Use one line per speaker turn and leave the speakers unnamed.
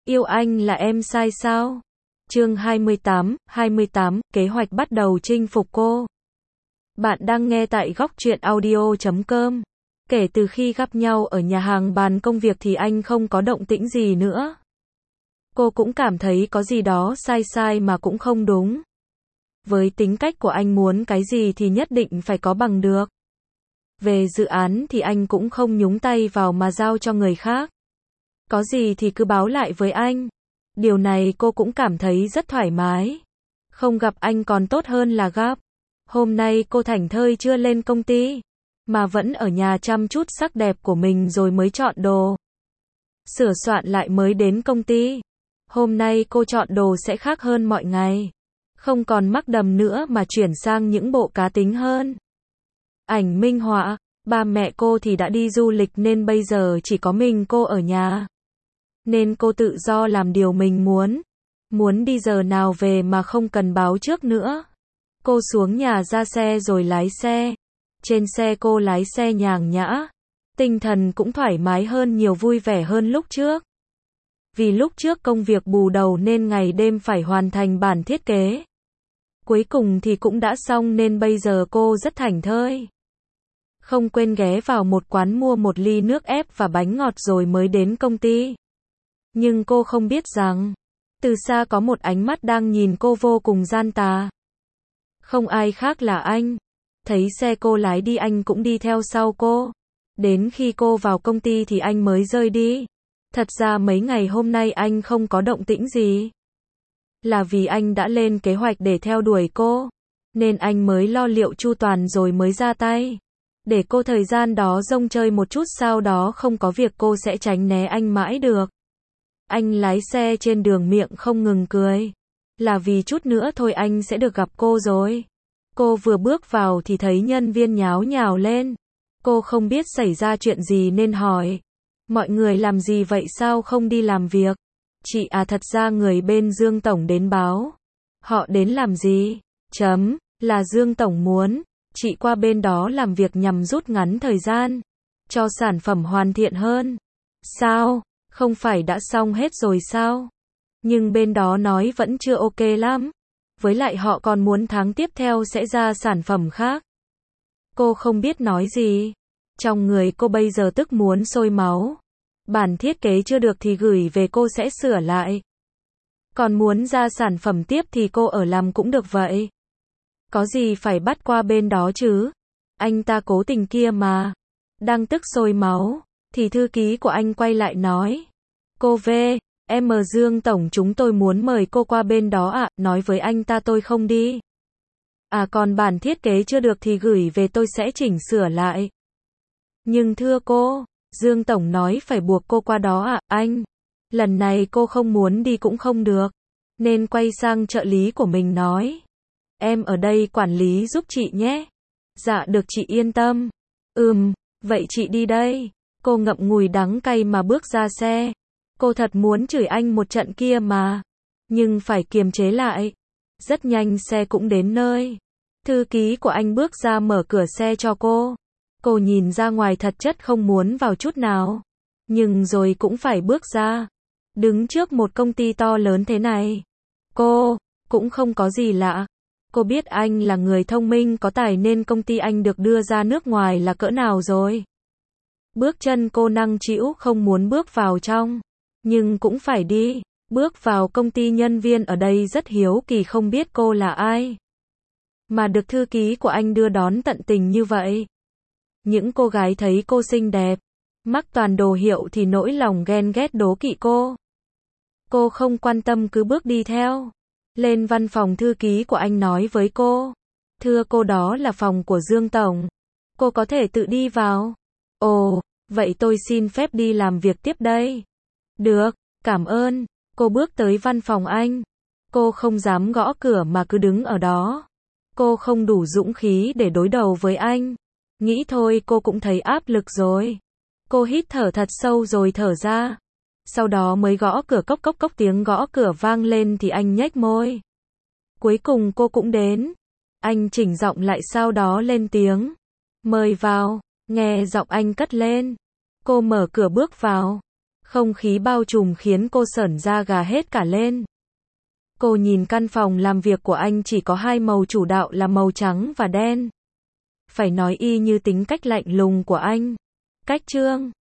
Yêu anh là em sai sao? Chương 28, kế hoạch bắt đầu chinh phục cô. Bạn đang nghe tại Góc Truyện Audio.com. Kể từ khi gặp nhau ở nhà hàng bàn công việc thì anh không có động tĩnh gì nữa. Cô cũng cảm thấy có gì đó sai sai mà cũng không đúng. Với tính cách của anh muốn cái gì thì nhất định phải có bằng được. Về dự án thì anh cũng không nhúng tay vào mà giao cho người khác. Có gì thì cứ báo lại với anh. Điều này cô cũng cảm thấy rất thoải mái. Không gặp anh còn tốt hơn là gặp. Hôm nay cô thảnh thơi chưa lên công ty, mà vẫn ở nhà chăm chút sắc đẹp của mình rồi mới chọn đồ. Sửa soạn lại mới đến công ty. Hôm nay cô chọn đồ sẽ khác hơn mọi ngày. Không còn mắc đầm nữa mà chuyển sang những bộ cá tính hơn. Ảnh minh họa, ba mẹ cô thì đã đi du lịch nên bây giờ chỉ có mình cô ở nhà. Nên cô tự do làm điều mình muốn. Muốn đi giờ nào về mà không cần báo trước nữa. Cô xuống nhà ra xe rồi lái xe. Trên xe cô lái xe nhàn nhã. Tinh thần cũng thoải mái hơn nhiều, vui vẻ hơn lúc trước. Vì lúc trước công việc bù đầu nên ngày đêm phải hoàn thành bản thiết kế. Cuối cùng thì cũng đã xong nên bây giờ cô rất thảnh thơi. Không quên ghé vào một quán mua một ly nước ép và bánh ngọt rồi mới đến công ty. Nhưng cô không biết rằng, từ xa có một ánh mắt đang nhìn cô vô cùng gian tà. Không ai khác là anh. Thấy xe cô lái đi anh cũng đi theo sau cô. Đến khi cô vào công ty thì anh mới rời đi. Thật ra mấy ngày hôm nay anh không có động tĩnh gì. Là vì anh đã lên kế hoạch để theo đuổi cô. Nên anh mới lo liệu chu toàn rồi mới ra tay. Để cô thời gian đó rông chơi một chút, sau đó không có việc cô sẽ tránh né anh mãi được. Anh lái xe trên đường miệng không ngừng cười. Là vì chút nữa thôi anh sẽ được gặp cô rồi. Cô vừa bước vào thì thấy nhân viên nháo nhào lên. Cô không biết xảy ra chuyện gì nên hỏi. Mọi người làm gì vậy, sao không đi làm việc? Chị à, thật ra người bên Dương Tổng đến báo. Họ đến làm gì? Là Dương Tổng muốn chị qua bên đó làm việc nhằm rút ngắn thời gian. Cho sản phẩm hoàn thiện hơn. Sao? Không phải đã xong hết rồi sao? Nhưng bên đó nói vẫn chưa ok lắm. Với lại họ còn muốn tháng tiếp theo sẽ ra sản phẩm khác. Cô không biết nói gì. Trong người cô bây giờ tức muốn sôi máu. Bản thiết kế chưa được thì gửi về cô sẽ sửa lại. Còn muốn ra sản phẩm tiếp thì cô ở làm cũng được vậy. Có gì phải bắt qua bên đó chứ? Anh ta cố tình kia mà. Đang tức sôi máu, thì thư ký của anh quay lại nói. Cô Dương Tổng, chúng tôi muốn mời cô qua bên đó ạ, nói với anh ta tôi không đi. À, còn bản thiết kế chưa được thì gửi về tôi sẽ chỉnh sửa lại. Nhưng thưa cô, Dương Tổng nói phải buộc cô qua đó ạ, anh. Lần này cô không muốn đi cũng không được. Nên quay sang trợ lý của mình nói. Em ở đây quản lý giúp chị nhé. Dạ được chị yên tâm. Vậy chị đi đây. Cô ngậm ngùi đắng cay mà bước ra xe. Cô thật muốn chửi anh một trận kia mà. Nhưng phải kiềm chế lại. Rất nhanh xe cũng đến nơi. Thư ký của anh bước ra mở cửa xe cho cô. Cô nhìn ra ngoài thật chất không muốn vào chút nào. Nhưng rồi cũng phải bước ra. Đứng trước một công ty to lớn thế này. Cô cũng không có gì lạ. Cô biết anh là người thông minh có tài nên công ty anh được đưa ra nước ngoài là cỡ nào rồi. Bước chân cô nặng trĩu không muốn bước vào trong. Nhưng cũng phải đi. Bước vào công ty, nhân viên ở đây rất hiếu kỳ không biết cô là ai. Mà được thư ký của anh đưa đón tận tình như vậy. Những cô gái thấy cô xinh đẹp, mắc toàn đồ hiệu thì nỗi lòng ghen ghét đố kỵ cô. Cô không quan tâm cứ bước đi theo. Lên văn phòng, thư ký của anh nói với cô. Thưa cô, đó là phòng của Dương Tổng. Cô có thể tự đi vào. Ồ, vậy tôi xin phép đi làm việc tiếp đây. Được, cảm ơn. Cô bước tới văn phòng anh. Cô không dám gõ cửa mà cứ đứng ở đó. Cô không đủ dũng khí để đối đầu với anh. Nghĩ thôi cô cũng thấy áp lực rồi. Cô hít thở thật sâu rồi thở ra. Sau đó mới gõ cửa, cốc cốc cốc, tiếng gõ cửa vang lên thì anh nhếch môi. Cuối cùng cô cũng đến. Anh chỉnh giọng lại sau đó lên tiếng. Mời vào. Nghe giọng anh cất lên. Cô mở cửa bước vào. Không khí bao trùm khiến cô sởn da gà hết cả lên. Cô nhìn căn phòng làm việc của anh chỉ có hai màu chủ đạo là màu trắng và đen. Phải nói y như tính cách lạnh lùng của anh. Cách Trương